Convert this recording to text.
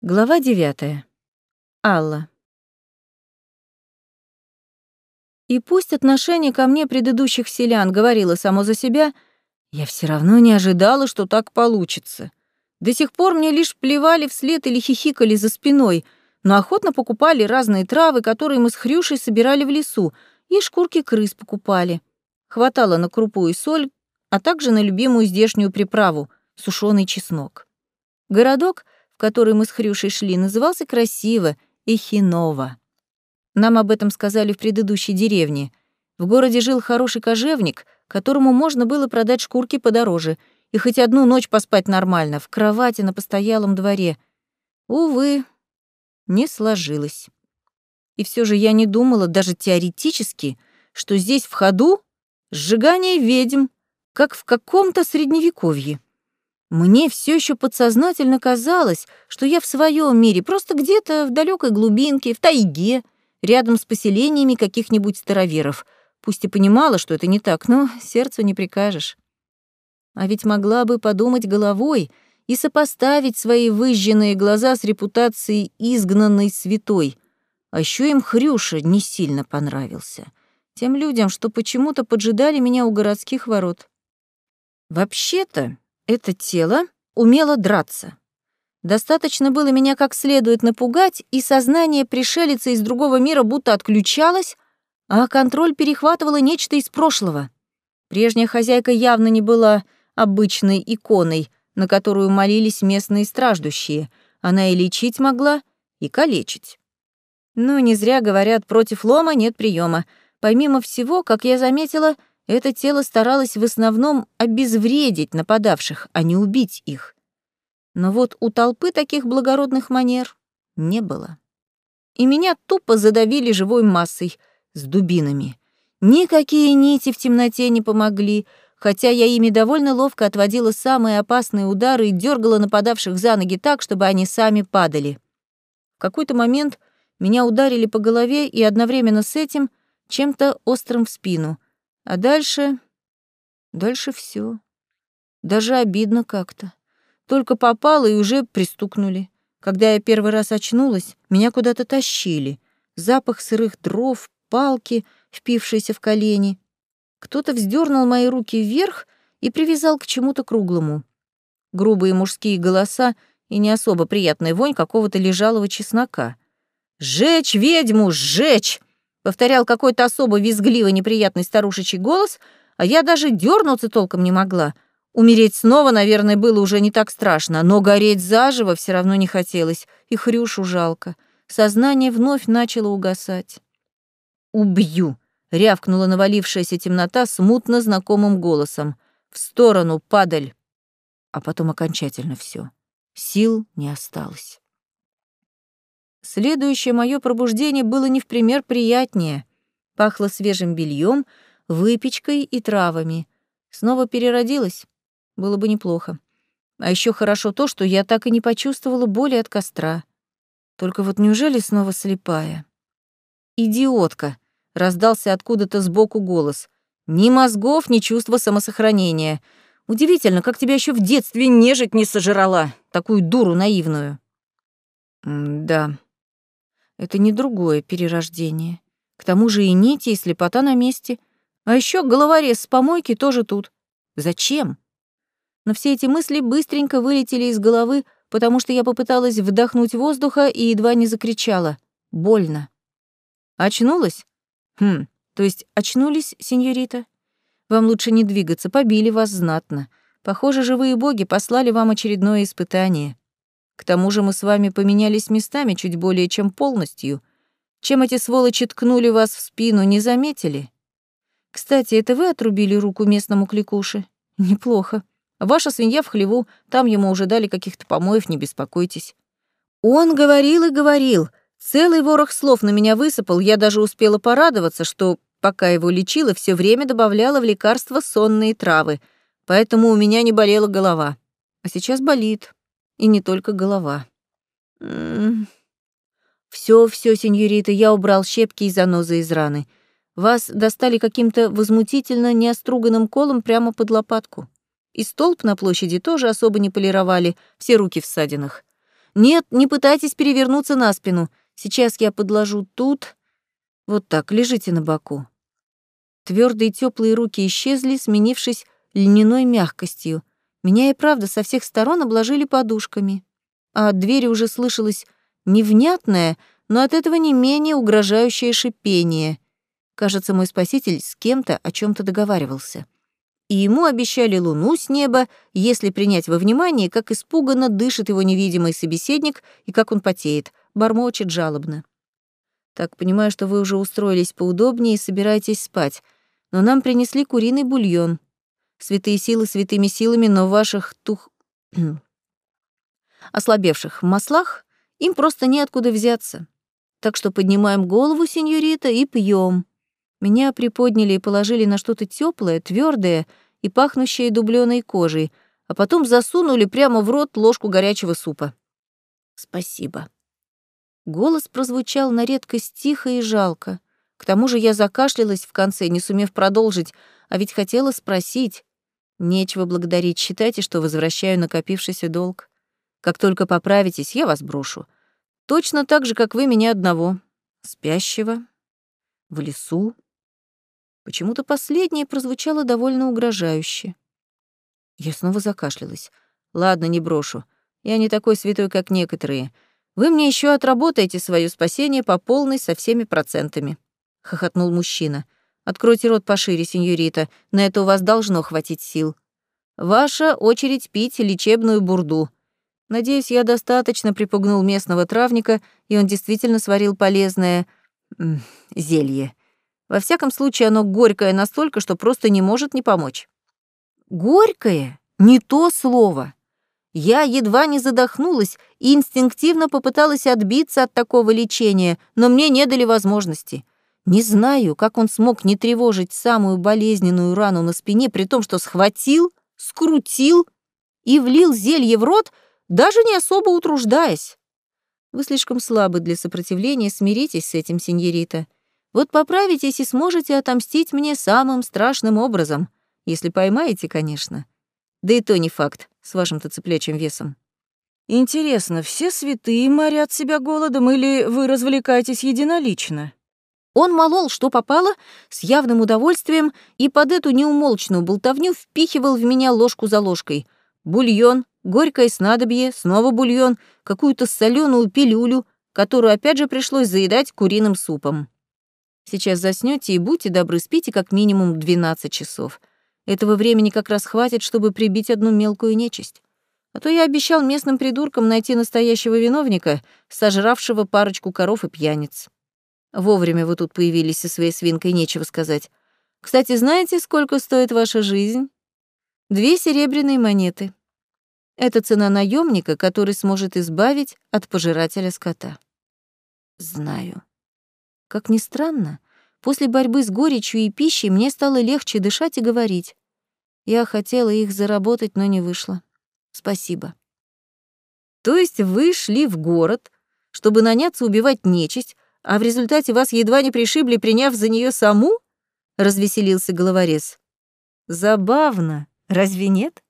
Глава 9. Алла. И пусть отношение ко мне предыдущих селян говорило само за себя, я все равно не ожидала, что так получится. До сих пор мне лишь плевали вслед или хихикали за спиной, но охотно покупали разные травы, которые мы с Хрюшей собирали в лесу, и шкурки крыс покупали. Хватало на крупу и соль, а также на любимую здешнюю приправу — сушеный чеснок. Городок, в который мы с Хрюшей шли, назывался красиво — Эхиново. Нам об этом сказали в предыдущей деревне. В городе жил хороший кожевник, которому можно было продать шкурки подороже и хоть одну ночь поспать нормально, в кровати на постоялом дворе. Увы, не сложилось. И все же я не думала, даже теоретически, что здесь в ходу сжигание ведьм, как в каком-то средневековье. Мне все еще подсознательно казалось, что я в своем мире, просто где-то в далекой глубинке, в тайге, рядом с поселениями каких-нибудь староверов. Пусть и понимала, что это не так, но сердцу не прикажешь. А ведь могла бы подумать головой и сопоставить свои выжженные глаза с репутацией изгнанной святой. А еще им Хрюша не сильно понравился. Тем людям, что почему-то поджидали меня у городских ворот. Вообще-то, это тело умело драться. Достаточно было меня как следует напугать, и сознание пришелица из другого мира будто отключалось, а контроль перехватывало нечто из прошлого. Прежняя хозяйка явно не была обычной иконой, на которую молились местные страждущие. Она и лечить могла, и калечить. Но не зря говорят, против лома нет приема. Помимо всего, как я заметила, это тело старалось в основном обезвредить нападавших, а не убить их. Но вот у толпы таких благородных манер не было. И меня тупо задавили живой массой с дубинами. Никакие нити в темноте не помогли, хотя я ими довольно ловко отводила самые опасные удары и дергала нападавших за ноги так, чтобы они сами падали. В какой-то момент меня ударили по голове и одновременно с этим чем-то острым в спину. А дальше все. Даже обидно как-то. Только попало и уже пристукнули. Когда я первый раз очнулась, меня куда-то тащили. Запах сырых дров, палки, впившиеся в колени. Кто-то вздернул мои руки вверх и привязал к чему-то круглому. Грубые мужские голоса и не особо приятная вонь какого-то лежалого чеснока. «Сжечь ведьму, сжечь!» — повторял какой-то особо визгливый неприятный старушечий голос, а я даже дернуться толком не могла. Умереть снова, наверное, было уже не так страшно, но гореть заживо все равно не хотелось, и Хрюшу жалко. Сознание вновь начало угасать. «Убью!» — рявкнула навалившаяся темнота смутно знакомым голосом. «В сторону, падаль!» А потом окончательно все. Сил не осталось. Следующее мое пробуждение было не в пример приятнее. Пахло свежим бельем, выпечкой и травами. Снова переродилась? Было бы неплохо. А еще хорошо то, что я так и не почувствовала боли от костра. Только вот неужели снова слепая? «Идиотка!» — раздался откуда-то сбоку голос. «Ни мозгов, ни чувства самосохранения. Удивительно, как тебя еще в детстве нежить не сожрала, такую дуру наивную». Да, это не другое перерождение. К тому же и нити, и слепота на месте. А еще головорез с помойки тоже тут. Зачем? Но все эти мысли быстренько вылетели из головы, потому что я попыталась вдохнуть воздуха и едва не закричала. Больно. Очнулась? То есть очнулись, сеньорита? Вам лучше не двигаться, побили вас знатно. Похоже, живые боги послали вам очередное испытание. К тому же мы с вами поменялись местами чуть более чем полностью. Чем эти сволочи ткнули вас в спину, не заметили? Кстати, это вы отрубили руку местному кликуше? Неплохо. Ваша свинья в хлеву, там ему уже дали каких-то помоев, не беспокойтесь. Он говорил и говорил. Целый ворох слов на меня высыпал, я даже успела порадоваться, что, пока его лечила, все время добавляла в лекарства сонные травы, поэтому у меня не болела голова. А сейчас болит. И не только голова. Всё, сеньорита, я убрал щепки и занозы из раны. Вас достали каким-то возмутительно неоструганным колом прямо под лопатку. И столб на площади тоже особо не полировали, все руки в ссадинах. Нет, не пытайтесь перевернуться на спину. Сейчас я подложу тут. Вот так, лежите на боку». Твёрдые тёплые руки исчезли, сменившись льняной мягкостью. Меня и правда со всех сторон обложили подушками. А от двери уже слышалось невнятное, но от этого не менее угрожающее шипение. Кажется, мой спаситель с кем-то о чём-то договаривался. И ему обещали луну с неба, если принять во внимание, как испуганно дышит его невидимый собеседник и как он потеет, бормочет жалобно. «Так, понимаю, что вы уже устроились поудобнее и собираетесь спать, но нам принесли куриный бульон. Святые силы святыми силами, но в ваших ослабевших маслах им просто неоткуда взяться. Так что поднимаем голову, сеньорита, и пьем. Меня приподняли и положили на что-то тёплое, твёрдое и пахнущее дублёной кожей, а потом засунули прямо в рот ложку горячего супа. Спасибо. Голос прозвучал на редкость тихо и жалко. К тому же я закашлялась в конце, не сумев продолжить, а ведь хотела спросить. Нечего благодарить, считайте, что возвращаю накопившийся долг. Как только поправитесь, я вас брошу. Точно так же, как вы меня одного. Спящего. В лесу. Почему-то последнее прозвучало довольно угрожающе. Я снова закашлялась. Ладно, не брошу. Я не такой святой, как некоторые. Вы мне еще отработаете свое спасение по полной со всеми процентами. Хохотнул мужчина. Откройте рот пошире, сеньорита. На это у вас должно хватить сил. Ваша очередь пить лечебную бурду. Надеюсь, я достаточно припугнул местного травника, и он действительно сварил полезное зелье. Во всяком случае, оно горькое настолько, что просто не может не помочь. Горькое? Не то слово. Я едва не задохнулась и инстинктивно попыталась отбиться от такого лечения, но мне не дали возможности. Не знаю, как он смог не тревожить самую болезненную рану на спине, при том, что схватил, скрутил и влил зелье в рот, даже не особо утруждаясь. Вы слишком слабы для сопротивления, смиритесь с этим, сеньорита. Вот поправитесь и сможете отомстить мне самым страшным образом, если поймаете, конечно. Да и то не факт, с вашим-то цыплячьим весом. Интересно, все святые морят себя голодом или вы развлекаетесь единолично? Он молол, что попало, с явным удовольствием, и под эту неумолчную болтовню впихивал в меня ложку за ложкой. Бульон, горькое снадобье, снова бульон, какую-то солёную пилюлю, которую опять же пришлось заедать куриным супом. Сейчас заснёте и будьте добры, спите как минимум 12 часов. Этого времени как раз хватит, чтобы прибить одну мелкую нечисть. А то я обещал местным придуркам найти настоящего виновника, сожравшего парочку коров и пьяниц. Вовремя вы тут появились со своей свинкой, нечего сказать. Кстати, знаете, сколько стоит ваша жизнь? 2 серебряные монеты. Это цена наемника, который сможет избавить от пожирателя скота. Знаю. Как ни странно, после борьбы с горечью и пищей мне стало легче дышать и говорить. Я хотела их заработать, но не вышло. Спасибо. То есть вы шли в город, чтобы наняться убивать нечисть, а в результате вас едва не пришибли, приняв за нее саму? Развеселился головорез. Забавно, разве нет?